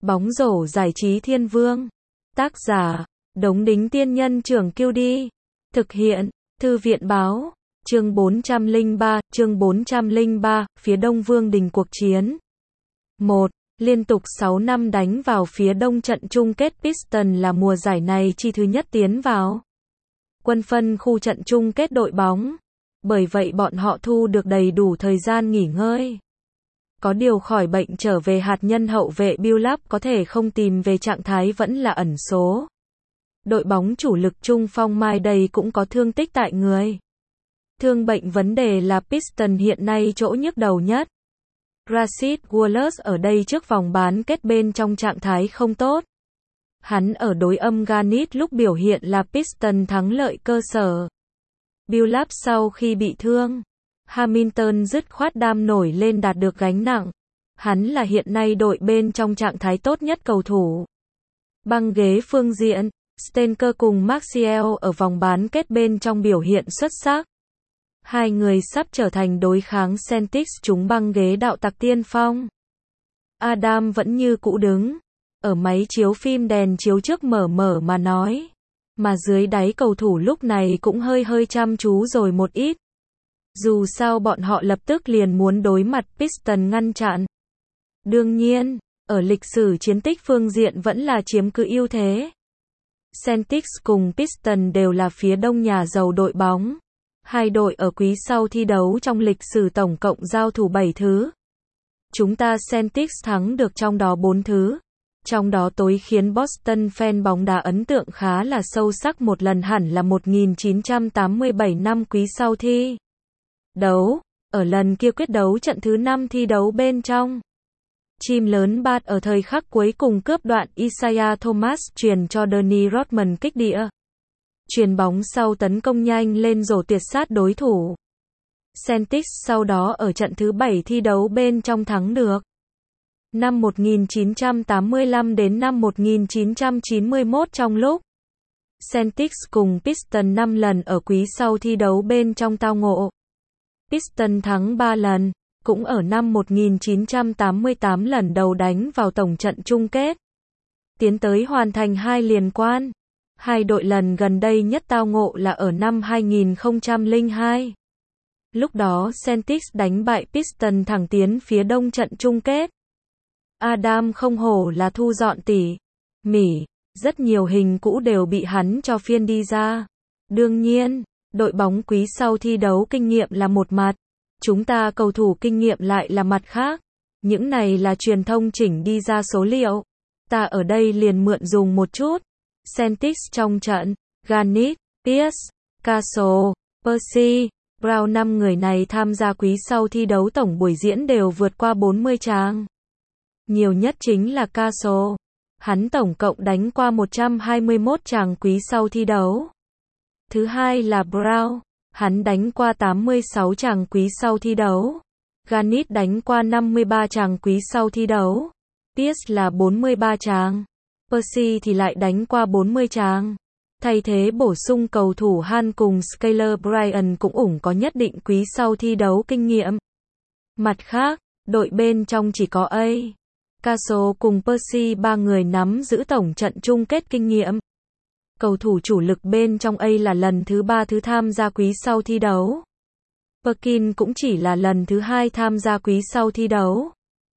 Bóng rổ giải trí thiên vương. Tác giả, Đống Đính Tiên Nhân Trưởng Kiêu Đi. Thực hiện, Thư viện Báo. Chương 403, phía đông Vương đình cuộc chiến. 1. Liên tục 6 năm đánh vào phía đông trận chung kết Piston là mùa giải này chi thứ nhất tiến vào quân phân khu trận chung kết đội bóng. Bởi vậy bọn họ thu được đầy đủ thời gian nghỉ ngơi. Có điều khỏi bệnh trở về hạt nhân hậu vệ Billups có thể không tìm về trạng thái vẫn là ẩn số. Đội bóng chủ lực trung phong Mai Day cũng có thương tích tại người. Thương bệnh vấn đề là Piston hiện nay chỗ nhức đầu nhất. Rasheed Wallace ở đây trước vòng bán kết bên trong trạng thái không tốt. Hắn ở đối âm Garnett lúc biểu hiện là Piston thắng lợi cơ sở. Billups sau khi bị thương, Hamilton dứt khoát đam nổi lên đạt được gánh nặng. Hắn là hiện nay đội bên trong trạng thái tốt nhất cầu thủ. Băng ghế phương diện, Stenker cùng Maxiell ở vòng bán kết bên trong biểu hiện xuất sắc. Hai người sắp trở thành đối kháng Celtics trúng băng ghế đạo tặc tiên phong. Adam vẫn như cũ đứng ở máy chiếu phim đèn chiếu trước mở mà nói. Mà dưới đáy cầu thủ lúc này cũng hơi chăm chú rồi một ít. Dù sao bọn họ lập tức liền muốn đối mặt Piston ngăn chặn. Đương nhiên, ở lịch sử chiến tích phương diện vẫn là chiếm cứ ưu thế. Celtics cùng Piston đều là phía đông nhà giàu đội bóng. Hai đội ở quý sau thi đấu trong lịch sử tổng cộng giao thủ 7 thứ. Chúng ta Celtics thắng được trong đó 4 thứ. Trong đó tối khiến Boston fan bóng đá ấn tượng khá là sâu sắc một lần hẳn là 1987 năm quý sau thi đấu. Ở lần kia quyết đấu trận thứ 5 thi đấu bên trong. Chim lớn bạt ở thời khắc cuối cùng cướp đoạn Isaiah Thomas truyền cho Dennis Rodman kích địa. Chuyền bóng sau tấn công nhanh lên rổ tuyệt sát đối thủ. Celtics sau đó ở trận thứ 7 thi đấu bên trong thắng được. Năm 1985 đến năm 1991 trong lúc Celtics cùng Piston 5 lần ở quý sau thi đấu bên trong tao ngộ. Piston thắng 3 lần, cũng ở năm 1988 lần đầu đánh vào tổng trận chung kết. Tiến tới hoàn thành 2 liên quan. Hai đội lần gần đây nhất tao ngộ là ở năm 2002. Lúc đó Celtics đánh bại Piston thẳng tiến phía đông trận chung kết. Adam không hổ là thu dọn tỉ mỉ, rất nhiều hình cũ đều bị hắn cho phiên đi ra. Đương nhiên, đội bóng quý sau thi đấu kinh nghiệm là một mặt, chúng ta cầu thủ kinh nghiệm lại là mặt khác. Những này là truyền thông chỉnh đi ra số liệu. Ta ở đây liền mượn dùng một chút. Celtics trong trận, Garnett, Pierce, Cassell, Percy, Brown 5 người này tham gia quý sau thi đấu tổng buổi diễn đều vượt qua 40 tràng. Nhiều nhất chính là Cassell. Hắn tổng cộng đánh qua 121 tràng quý sau thi đấu. Thứ hai là Brown. Hắn đánh qua 86 tràng quý sau thi đấu. Garnett đánh qua 53 tràng quý sau thi đấu. Pierce là 43 tràng. Percy thì lại đánh qua 40 tràng. Thay thế bổ sung cầu thủ Han cùng Skylar Bryant cũng có nhất định quý sau thi đấu kinh nghiệm. Mặt khác, đội bên trong chỉ có Cassell cùng Percy 3 người nắm giữ tổng trận chung kết kinh nghiệm. Cầu thủ chủ lực bên trong là lần thứ 3 thứ tham gia quý sau thi đấu. Perkins cũng chỉ là lần thứ 2 tham gia quý sau thi đấu.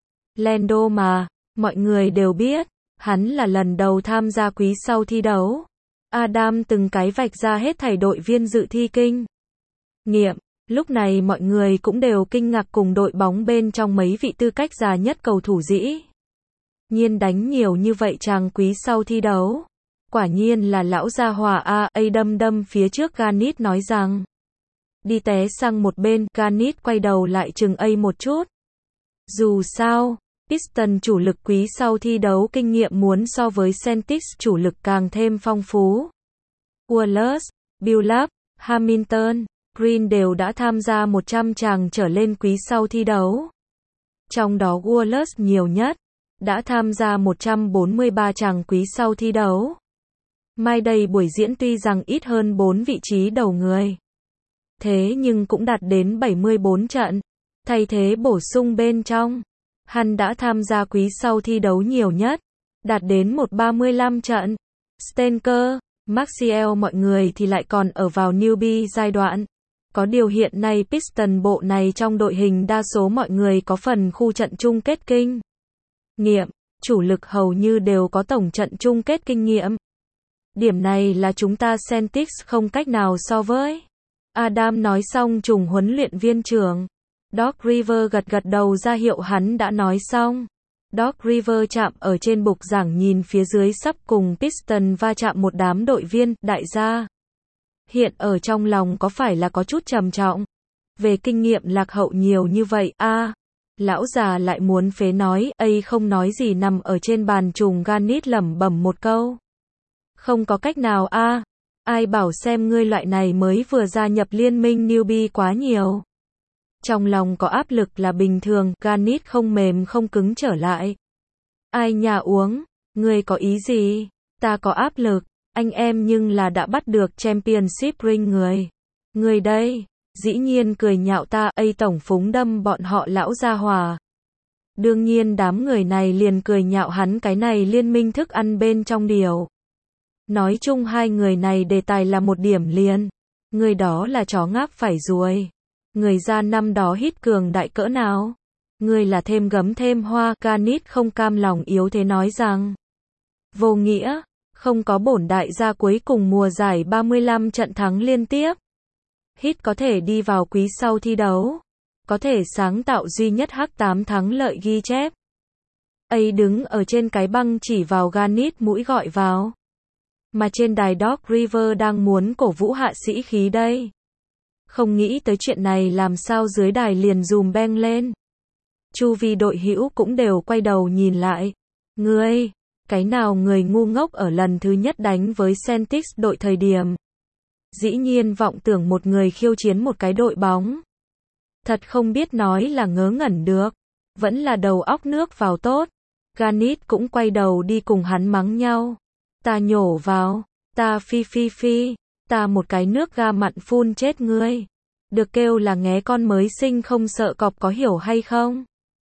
Lando mà, mọi người đều biết, hắn là lần đầu tham gia quý sau thi đấu. Adam từng cái vạch ra hết thảy đội viên dự thi kinh nghiệm. Lúc này mọi người cũng đều kinh ngạc cùng đội bóng bên trong mấy vị tư cách già nhất cầu thủ dĩ nhiên đánh nhiều như vậy chàng quý sau thi đấu. Quả nhiên là lão gia hỏa đâm phía trước. Garnett nói rằng đi té sang một bên. Garnett quay đầu lại chừng một chút. Dù sao, Piston chủ lực quý sau thi đấu kinh nghiệm muốn so với Celtics chủ lực càng thêm phong phú. Wallace, Billups, Hamilton, Green đều đã tham gia 100 tràng trở lên quý sau thi đấu. Trong đó Wallace nhiều nhất, đã tham gia 143 tràng quý sau thi đấu. Mai Day buổi diễn tuy rằng ít hơn 4 vị trí đầu người. Thế nhưng cũng đạt đến 74 trận. Thay thế bổ sung bên trong. Hắn đã tham gia quý sau thi đấu nhiều nhất. đạt đến 1/35 trận. Stenker, Martial mọi người thì lại còn ở vào newbie giai đoạn. Có điều hiện nay Piston bộ này trong đội hình đa số mọi người có phần khu trận chung kết kinh nghiệm, chủ lực hầu như đều có tổng trận chung kết kinh nghiệm. Điểm này là chúng ta Celtics không cách nào so với. Adam nói xong trùng huấn luyện viên trưởng. Doc Rivers gật gật đầu ra hiệu hắn đã nói xong. Doc Rivers chạm ở trên bục giảng nhìn phía dưới sắp cùng Piston va chạm một đám đội viên, đại gia. Hiện ở trong lòng có phải là có chút trầm trọng? Về kinh nghiệm lạc hậu nhiều như vậy, lão già lại muốn phế nói, không nói gì nằm ở trên bàn trùng Garnett lẩm bẩm một câu. Không có cách nào ai bảo xem ngươi loại này mới vừa gia nhập liên minh newbie quá nhiều. Trong lòng có áp lực là bình thường, Garnett không mềm không cứng trở lại. Ai nhà uống, ngươi có ý gì? Ta có áp lực, anh em nhưng là đã bắt được championship ring người đây, dĩ nhiên cười nhạo ta, tổng phúng đâm bọn họ lão gia hòa. Đương nhiên đám người này liền cười nhạo hắn cái này liên minh thức ăn bên trong điều. Nói chung hai người này đề tài là một điểm liền. Người đó là chó ngáp phải ruồi. Người ra năm đó hít cường đại cỡ nào? Người là thêm gấm thêm hoa, Garnett không cam lòng yếu thế nói rằng. Vô nghĩa, không có bổn đại gia cuối cùng mùa giải 35 trận thắng liên tiếp. Hít có thể đi vào quý sau thi đấu. Có thể sáng tạo duy nhất H8 thắng lợi ghi chép. Đứng ở trên cái băng chỉ vào Garnett mũi gọi vào. Mà trên đài Doc Rivers đang muốn cổ vũ hạ sĩ khí đây. Không nghĩ tới chuyện này làm sao dưới đài liền dùm beng lên. Chu vi đội hữu cũng đều quay đầu nhìn lại. Ngươi, cái nào người ngu ngốc ở lần thứ nhất đánh với Celtics đội thời điểm. Dĩ nhiên vọng tưởng một người khiêu chiến một cái đội bóng. Thật không biết nói là ngớ ngẩn được. Vẫn là đầu óc nước vào tốt. Garnett cũng quay đầu đi cùng hắn mắng nhau. Ta nhổ vào, ta phi, ta một cái nước ga mặn phun chết ngươi. Được kêu là nghé con mới sinh không sợ cọp có hiểu hay không?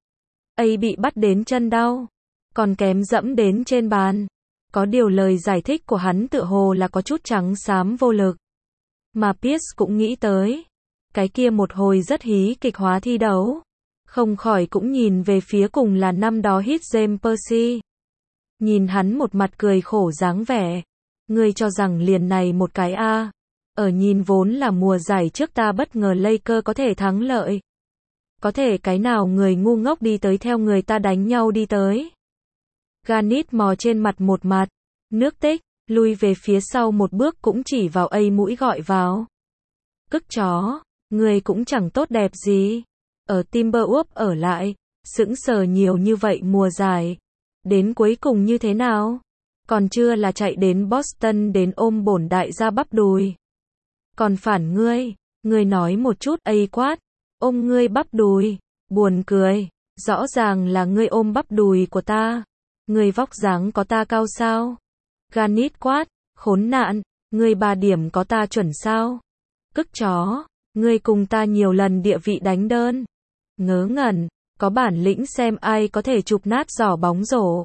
Bị bắt đến chân đau, còn kém dẫm đến trên bàn. Có điều lời giải thích của hắn tựa hồ là có chút trắng xám vô lực. Mà Pierce cũng nghĩ tới. Cái kia một hồi rất hí kịch hóa thi đấu. Không khỏi cũng nhìn về phía cùng là năm đó hit James Percy. Nhìn hắn một mặt cười khổ dáng vẻ. Ngươi cho rằng liền này một cái ở nhìn vốn là mùa giải trước ta bất ngờ Lakers có thể thắng lợi. Có thể cái nào người ngu ngốc đi tới theo người ta đánh nhau đi tới. Garnett mò trên mặt một mặt. Nước tích, lui về phía sau một bước cũng chỉ vào mũi gọi vào. Cức chó, người cũng chẳng tốt đẹp gì. Ở Timberwolves ở lại, sững sờ nhiều như vậy mùa giải. Đến cuối cùng như thế nào? Còn chưa là chạy đến Boston đến ôm bổn đại gia bắp đùi. Còn phản ngươi nói một chút quát, ôm ngươi bắp đùi, buồn cười, rõ ràng là ngươi ôm bắp đùi của ta. Ngươi vóc dáng có ta cao sao? Garnett quát, khốn nạn, ngươi 3 điểm có ta chuẩn sao? Cức chó, ngươi cùng ta nhiều lần địa vị đánh đơn. Ngớ ngẩn, có bản lĩnh xem ai có thể chụp nát giỏ bóng rổ.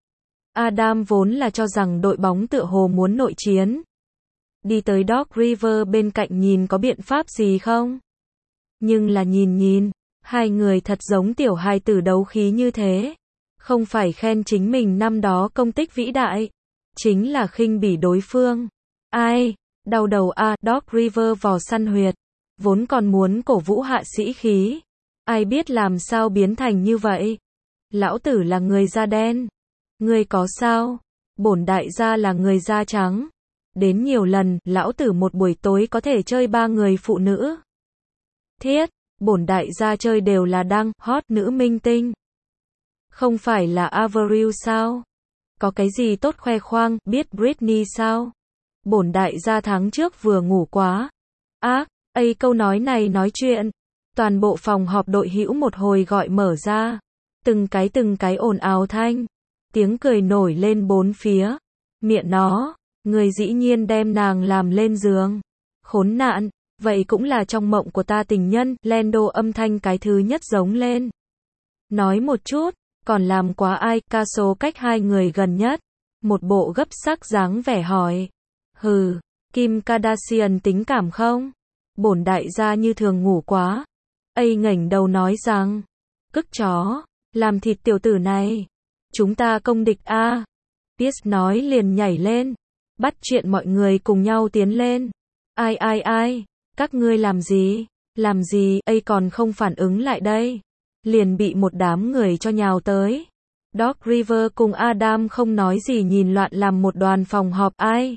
Adam vốn là cho rằng đội bóng tựa hồ muốn nội chiến. Đi tới Doc Rivers bên cạnh nhìn có biện pháp gì không? Nhưng là nhìn, hai người thật giống tiểu hài tử đấu khí như thế. Không phải khen chính mình năm đó công tích vĩ đại, chính là khinh bỉ đối phương. Ai? Đau đầu Doc Rivers vò săn huyệt. Vốn còn muốn cổ vũ hạ sĩ khí. Ai biết làm sao biến thành như vậy? Lão tử là người da đen. Ngươi có sao? Bổn đại gia là người da trắng. Đến nhiều lần, lão tử một buổi tối có thể chơi 3 người phụ nữ. Thiết, bổn đại gia chơi đều là đang hot nữ minh tinh. Không phải là Avril sao? Có cái gì tốt khoe khoang, biết Britney sao? Bổn đại gia tháng trước vừa ngủ quá. Câu nói này nói chuyện. Toàn bộ phòng họp đội hữu một hồi gọi mở ra. Từng cái ồn ào thanh. Tiếng cười nổi lên bốn phía. Miệng nó, người dĩ nhiên đem nàng làm lên giường. Khốn nạn, vậy cũng là trong mộng của ta tình nhân, Lando âm thanh cái thứ nhất giống lên. Nói một chút, Còn làm quá ai, ca số cách hai người gần nhất. Một bộ gấp sắc dáng vẻ hỏi. Hừ, Kim Kardashian tính cảm không? Bổn đại gia như thường ngủ quá. A ngẩng đầu nói rằng. Cức chó, làm thịt tiểu tử này. Chúng ta công địch a. Pierce nói liền nhảy lên. Bắt chuyện mọi người cùng nhau tiến lên. Ai, các ngươi làm gì? Làm gì? A còn không phản ứng lại đây. Liền bị một đám người cho nhào tới. Doc River cùng Adam không nói gì nhìn loạn làm một đoàn phòng họp. Ai?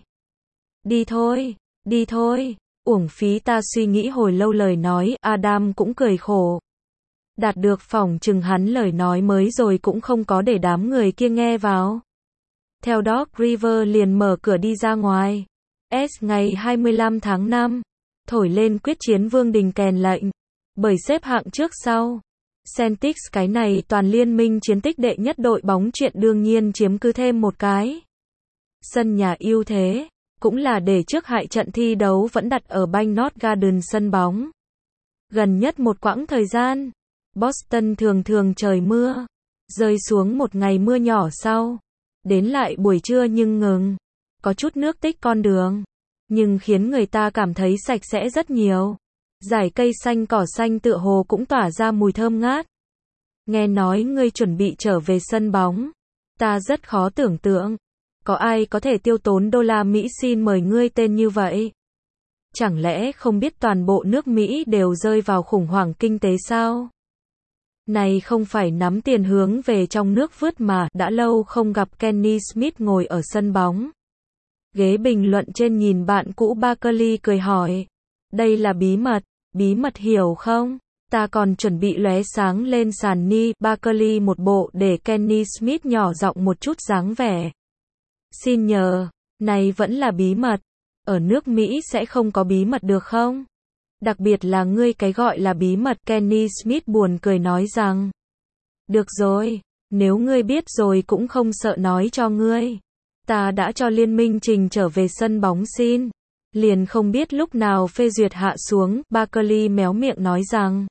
Đi thôi. Uổng phí ta suy nghĩ hồi lâu lời nói. Adam cũng cười khổ. Đạt được phỏng chừng hắn lời nói mới rồi cũng không có để đám người kia nghe vào. Theo Doc River liền mở cửa đi ra ngoài. Ngày 25 tháng 5. Thổi lên quyết chiến Vương Đình kèn lệnh. Bởi xếp hạng trước sau. Celtics cái này toàn liên minh chiến tích đệ nhất đội bóng chuyện đương nhiên chiếm cứ thêm một cái. Sân nhà ưu thế. Cũng là để trước hại trận thi đấu vẫn đặt ở Banknote Garden sân bóng. Gần nhất một quãng thời gian. Boston thường trời mưa. Rơi xuống một ngày mưa nhỏ sau. Đến lại buổi trưa nhưng ngừng. Có chút nước tích con đường. Nhưng khiến người ta cảm thấy sạch sẽ rất nhiều. Dải cây xanh cỏ xanh tựa hồ cũng tỏa ra mùi thơm ngát. Nghe nói ngươi chuẩn bị trở về sân bóng. Ta rất khó tưởng tượng. Có ai có thể tiêu tốn đô la Mỹ xin mời ngươi tên như vậy? Chẳng lẽ không biết toàn bộ nước Mỹ đều rơi vào khủng hoảng kinh tế sao? Này không phải nắm tiền hướng về trong nước vứt mà, đã lâu không gặp Kenny Smith ngồi ở sân bóng. Ghế bình luận trên nhìn bạn cũ Barkley cười hỏi. Đây là bí mật hiểu không? Ta còn chuẩn bị lóe sáng lên sàn ni, Barkley một bộ để Kenny Smith nhỏ giọng một chút dáng vẻ. Xin nhờ, này vẫn là bí mật. Ở nước Mỹ sẽ không có bí mật được không? Đặc biệt là ngươi cái gọi là bí mật, Kenny Smith buồn cười nói rằng. Được rồi, nếu ngươi biết rồi cũng không sợ nói cho ngươi. Ta đã cho liên minh trình trở về sân bóng xin. Liền không biết lúc nào phê duyệt hạ xuống, Barkley méo miệng nói rằng.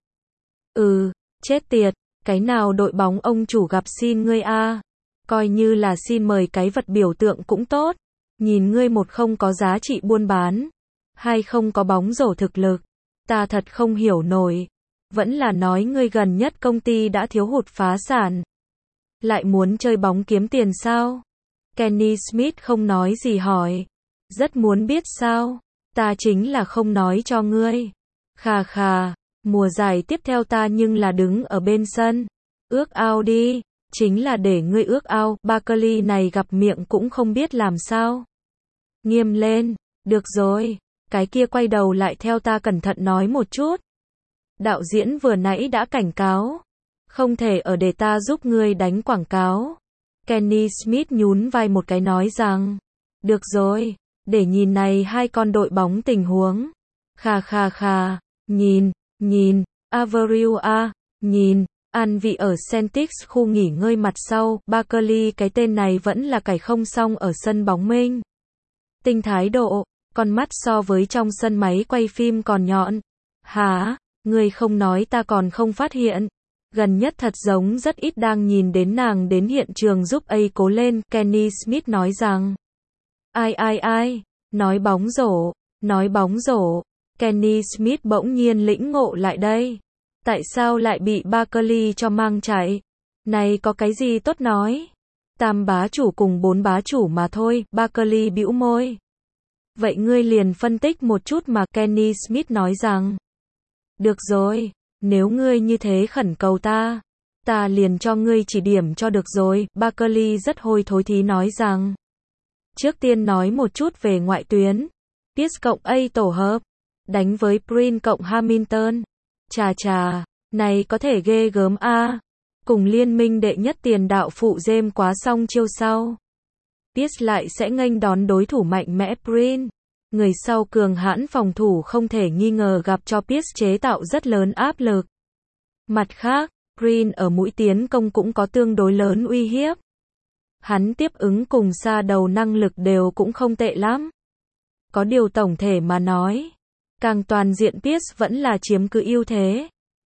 Chết tiệt, cái nào đội bóng ông chủ gặp xin ngươi a? Coi như là xin mời cái vật biểu tượng cũng tốt. Nhìn ngươi một không có giá trị buôn bán. Hay không có bóng rổ thực lực. Ta thật không hiểu nổi. Vẫn là nói ngươi gần nhất công ty đã thiếu hụt phá sản. Lại muốn chơi bóng kiếm tiền sao? Kenny Smith không nói gì hỏi. Rất muốn biết sao? Ta chính là không nói cho ngươi. Khà, mùa giải tiếp theo ta nhưng là đứng ở bên sân. Ước ao đi. Chính là để ngươi ước ao. Barkley này gặp miệng cũng không biết làm sao. Nghiêm lên. Được rồi. Cái kia quay đầu lại theo ta cẩn thận nói một chút. Đạo diễn vừa nãy đã cảnh cáo. Không thể ở để ta giúp ngươi đánh quảng cáo. Kenny Smith nhún vai một cái nói rằng. Được rồi. Để nhìn này hai con đội bóng tình huống. Khà. Nhìn. Avril nhìn. Ăn vị ở Celtics khu nghỉ ngơi mặt sau. Barkley cái tên này vẫn là cày không xong ở sân bóng minh. Tinh thái độ. Con mắt so với trong sân máy quay phim còn nhọn. Hả? Ngươi không nói ta còn không phát hiện. Gần nhất thật giống rất ít đang nhìn đến nàng đến hiện trường giúp A cố lên. Kenny Smith nói rằng. Ai? Nói bóng rổ. Kenny Smith bỗng nhiên lĩnh ngộ lại đây. Tại sao lại bị Barkley cho mang chạy? Này có cái gì tốt nói? Tam bá chủ cùng 4 bá chủ mà thôi. Barkley bĩu môi. Vậy ngươi liền phân tích một chút mà, Kenny Smith nói rằng. Được rồi, nếu ngươi như thế khẩn cầu ta liền cho ngươi chỉ điểm cho được rồi. Barkley rất hôi thối thí nói rằng. Trước tiên nói một chút về ngoại tuyến. Pierce cộng A tổ hợp. Đánh với Prince cộng Hamilton. Chà, này có thể ghê gớm a. Cùng liên minh đệ nhất tiền đạo phụ James quá xong chiêu sau. Pierce lại sẽ nghênh đón đối thủ mạnh mẽ Prince. Người sau cường hãn phòng thủ không thể nghi ngờ gặp cho Pierce chế tạo rất lớn áp lực. Mặt khác, Prince ở mũi tiến công cũng có tương đối lớn uy hiếp. Hắn tiếp ứng cùng xa đầu năng lực đều cũng không tệ lắm. Có điều tổng thể mà nói, càng toàn diện Pierce vẫn là chiếm cứ ưu thế.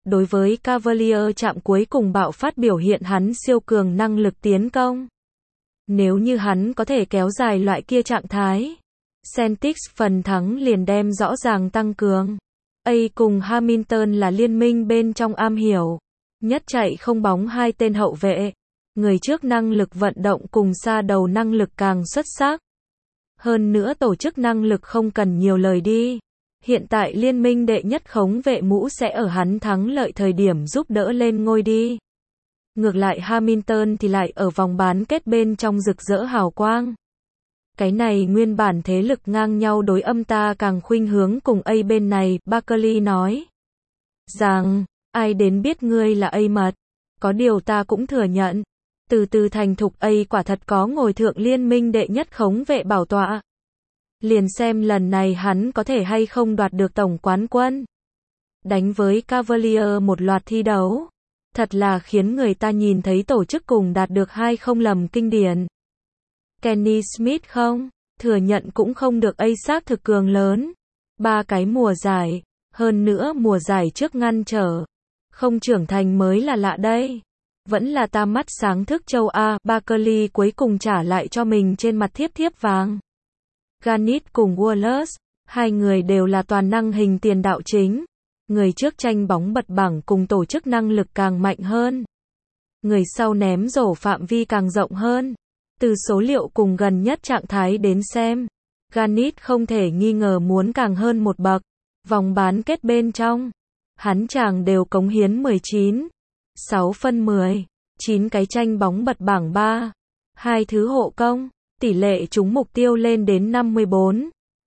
Đối với Cavalier chạm cuối cùng bạo phát biểu hiện hắn siêu cường năng lực tiến công. Nếu như hắn có thể kéo dài loại kia trạng thái, Celtics phần thắng liền đem rõ ràng tăng cường. A cùng Hamilton là liên minh bên trong am hiểu nhất chạy không bóng hai tên hậu vệ. Người trước năng lực vận động cùng xa đầu năng lực càng xuất sắc. Hơn nữa tổ chức năng lực không cần nhiều lời đi. Hiện tại liên minh đệ nhất khống vệ mũ sẽ ở hắn thắng lợi thời điểm giúp đỡ lên ngôi đi. Ngược lại Hamilton thì lại ở vòng bán kết bên trong rực rỡ hào quang. Cái này nguyên bản thế lực ngang nhau đối âm ta càng khuynh hướng cùng A bên này, Barkley nói. Rằng, ai đến biết ngươi là A mật. Có điều ta cũng thừa nhận. Từ từ thành thục A quả thật có ngồi thượng liên minh đệ nhất khống vệ bảo tọa. Liền xem lần này hắn có thể hay không đoạt được tổng quán quân. Đánh với Cavalier một loạt thi đấu. Thật là khiến người ta nhìn thấy tổ chức cùng đạt được hai không lầm kinh điển. Kenny Smith không, thừa nhận cũng không được A xác thực cường lớn. 3 cái mùa giải, hơn nữa mùa giải trước ngăn trở. Không trưởng thành mới là lạ đây. Vẫn là ta mắt sáng thức châu A, Barkley cuối cùng trả lại cho mình trên mặt thiếp thiếp vàng. Garnett cùng Wallace, hai người đều là toàn năng hình tiền đạo chính. Người trước tranh bóng bật bảng cùng tổ chức năng lực càng mạnh hơn. Người sau ném rổ phạm vi càng rộng hơn. Từ số liệu cùng gần nhất trạng thái đến xem, Garnett không thể nghi ngờ muốn càng hơn một bậc. Vòng bán kết bên trong, hắn chàng đều cống hiến 19, 6 phân 10, 9 cái tranh bóng bật bảng 3, 2 thứ hộ công, tỷ lệ trúng mục tiêu lên đến 54,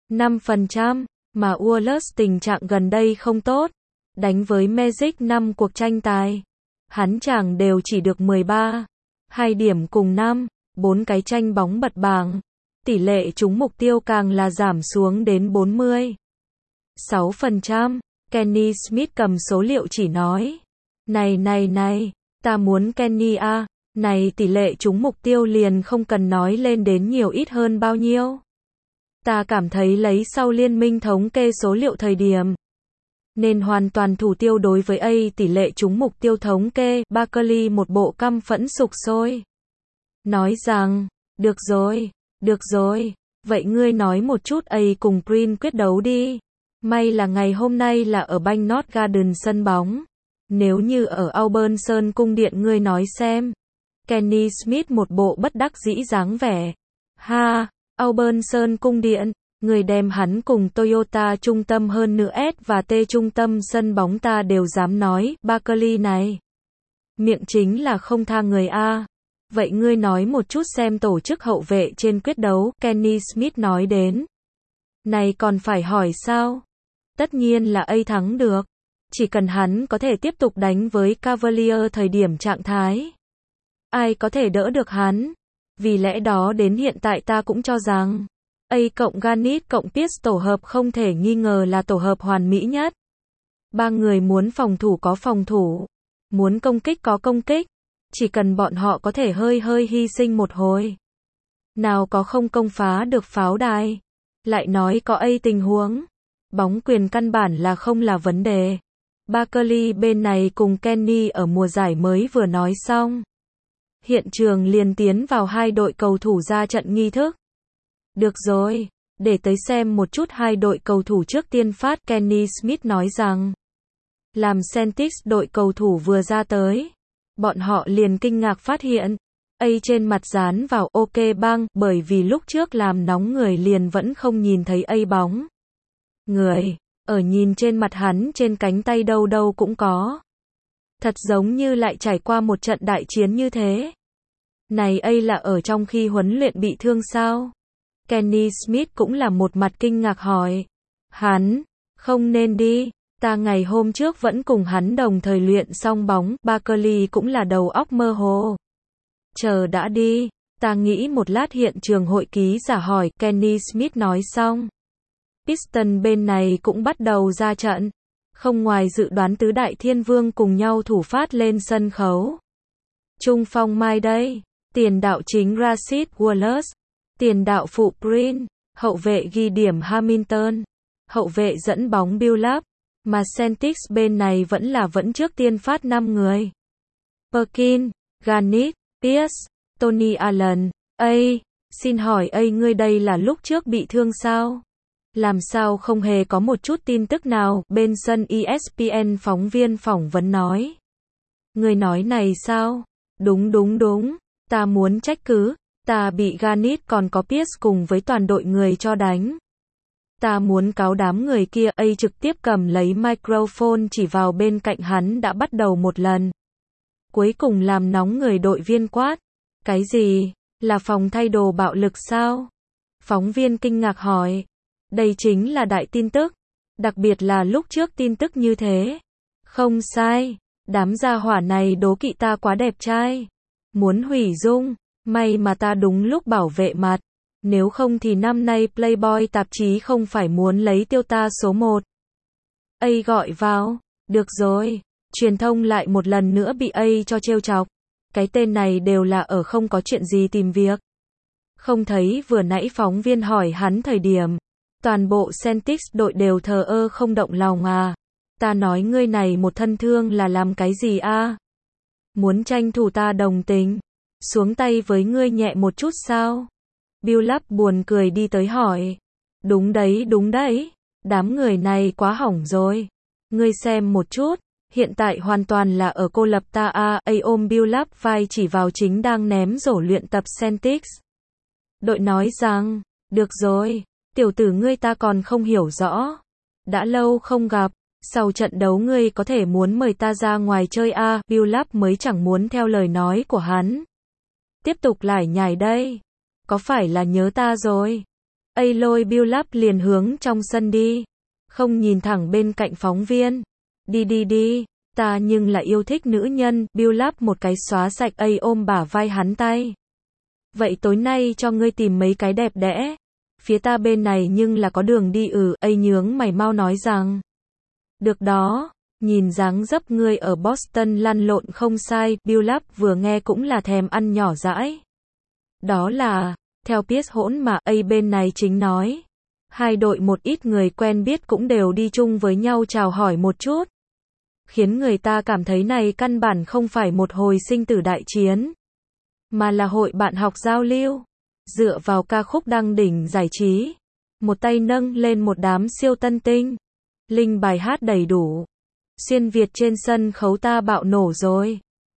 5%, mà Wallace tình trạng gần đây không tốt. Đánh với Magic 5 cuộc tranh tài, hắn chàng đều chỉ được 13, 2 điểm cùng 5, 4 cái tranh bóng bật bảng. Tỷ lệ trúng mục tiêu càng là giảm xuống đến 40, 6%. Kenny Smith cầm số liệu chỉ nói. Này, ta muốn Kenny a, này tỷ lệ trúng mục tiêu liền không cần nói lên đến nhiều ít hơn bao nhiêu. Ta cảm thấy lấy sau liên minh thống kê số liệu thời điểm. Nên hoàn toàn thủ tiêu đối với A tỷ lệ trúng mục tiêu thống kê, Barkley một bộ căm phẫn sục sôi. Nói rằng, được rồi, vậy ngươi nói một chút A cùng Green quyết đấu đi. May là ngày hôm nay là ở Banknote Garden sân bóng. Nếu như ở Auburn Sơn cung điện ngươi nói xem. Kenny Smith một bộ bất đắc dĩ dáng vẻ. Ha, Auburn Sơn cung điện, người đem hắn cùng Toyota trung tâm hơn nữa S và T trung tâm sân bóng ta đều dám nói, Barkley này. Miệng chính là không tha người a. Vậy ngươi nói một chút xem tổ chức hậu vệ trên quyết đấu, Kenny Smith nói đến. Này còn phải hỏi sao? Tất nhiên là A thắng được. Chỉ cần hắn có thể tiếp tục đánh với Cavalier thời điểm trạng thái. Ai có thể đỡ được hắn? Vì lẽ đó đến hiện tại ta cũng cho rằng A cộng Garnett cộng Pierce tổ hợp không thể nghi ngờ là tổ hợp hoàn mỹ nhất. 3 người muốn phòng thủ có phòng thủ, muốn công kích có công kích. Chỉ cần bọn họ có thể hơi hy sinh một hồi. Nào có không công phá được pháo đài. Lại nói có A tình huống. Bóng quyền căn bản là không là vấn đề. Barkley bên này cùng Kenny ở mùa giải mới vừa nói xong. Hiện trường liền tiến vào hai đội cầu thủ ra trận nghi thức. Được rồi, để tới xem một chút hai đội cầu thủ trước tiên phát, Kenny Smith nói rằng. Làm Celtics đội cầu thủ vừa ra tới. Bọn họ liền kinh ngạc phát hiện. A trên mặt dán vào OK băng, bởi vì lúc trước làm nóng người liền vẫn không nhìn thấy A bóng. Người, ở nhìn trên mặt hắn trên cánh tay đâu cũng có. Thật giống như lại trải qua một trận đại chiến như thế. Này A là ở trong khi huấn luyện bị thương sao? Kenny Smith cũng là một mặt kinh ngạc hỏi. Hắn, không nên đi, ta ngày hôm trước vẫn cùng hắn đồng thời luyện xong bóng, Barkley cũng là đầu óc mơ hồ. Chờ đã đi, ta nghĩ một lát hiện trường hội ký giả hỏi, Kenny Smith nói xong. Piston bên này cũng bắt đầu ra trận. Không ngoài dự đoán tứ đại thiên vương cùng nhau thủ phát lên sân khấu. Trung phong mai đây, tiền đạo chính Rasheed Wallace, tiền đạo phụ Green, hậu vệ ghi điểm Hamilton, hậu vệ dẫn bóng Billups, Mà Celtics bên này vẫn trước tiên phát 5 người. Perkins, Garnett, Pierce, Tony Allen. Xin hỏi ngươi đây là lúc trước bị thương sao? Làm sao không hề có một chút tin tức nào? Bên sân ESPN phóng viên phỏng vấn nói. Người nói này sao? Đúng. Ta muốn trách cứ. Ta bị Garnett còn có Pierce cùng với toàn đội người cho đánh. Ta muốn cáo đám người kia. Trực tiếp cầm lấy microphone chỉ vào bên cạnh hắn đã bắt đầu một lần. Cuối cùng làm nóng người đội viên quát. Cái gì? Là phòng thay đồ bạo lực sao? Phóng viên kinh ngạc hỏi. Đây chính là đại tin tức. Đặc biệt là lúc trước tin tức như thế. Không sai. Đám gia hỏa này đố kỵ ta quá đẹp trai. Muốn hủy dung. May mà ta đúng lúc bảo vệ mặt. Nếu không thì năm nay Playboy tạp chí không phải muốn lấy tiêu ta số 1. Gọi vào. Được rồi. Truyền thông lại một lần nữa bị cho trêu chọc. Cái tên này đều là ở không có chuyện gì tìm việc. Không thấy vừa nãy phóng viên hỏi hắn thời điểm. Toàn bộ Celtics đội đều thờ ơ không động lòng à. Ta nói ngươi này một thân thương là làm cái gì a? Muốn tranh thủ ta đồng tình. Xuống tay với ngươi nhẹ một chút sao? Billups buồn cười đi tới hỏi. Đúng đấy. Đám người này quá hỏng rồi. Ngươi xem một chút. Hiện tại hoàn toàn là ở cô lập ta a. Ôm Billups vai chỉ vào chính đang ném rổ luyện tập Celtics. Đội nói rằng. Được rồi. Tiểu tử ngươi ta còn không hiểu rõ. Đã lâu không gặp. Sau trận đấu ngươi có thể muốn mời ta ra ngoài chơi a. Billups mới chẳng muốn theo lời nói của hắn. Tiếp tục lải nhải đây. Có phải là nhớ ta rồi? Lôi Billups liền hướng trong sân đi. Không nhìn thẳng bên cạnh phóng viên. Đi. Ta nhưng là yêu thích nữ nhân. Billups một cái xóa sạch ôm bả vai hắn tay. Vậy tối nay cho ngươi tìm mấy cái đẹp đẽ. Phía ta bên này nhưng là có đường đi nhướng mày mau nói rằng. Được đó, nhìn dáng dấp ngươi ở Boston lăn lộn không sai. Billups vừa nghe cũng là thèm ăn nhỏ dãi. Đó là, theo Pierce hỗn mà bên này chính nói. Hai đội một ít người quen biết cũng đều đi chung với nhau chào hỏi một chút. Khiến người ta cảm thấy này căn bản không phải một hồi sinh tử đại chiến. Mà là hội bạn học giao lưu. Dựa vào ca khúc đăng đỉnh giải trí. Một tay nâng lên một đám siêu tân tinh. Linh bài hát đầy đủ. Xuyên Việt trên sân khấu ta bạo nổ rồi.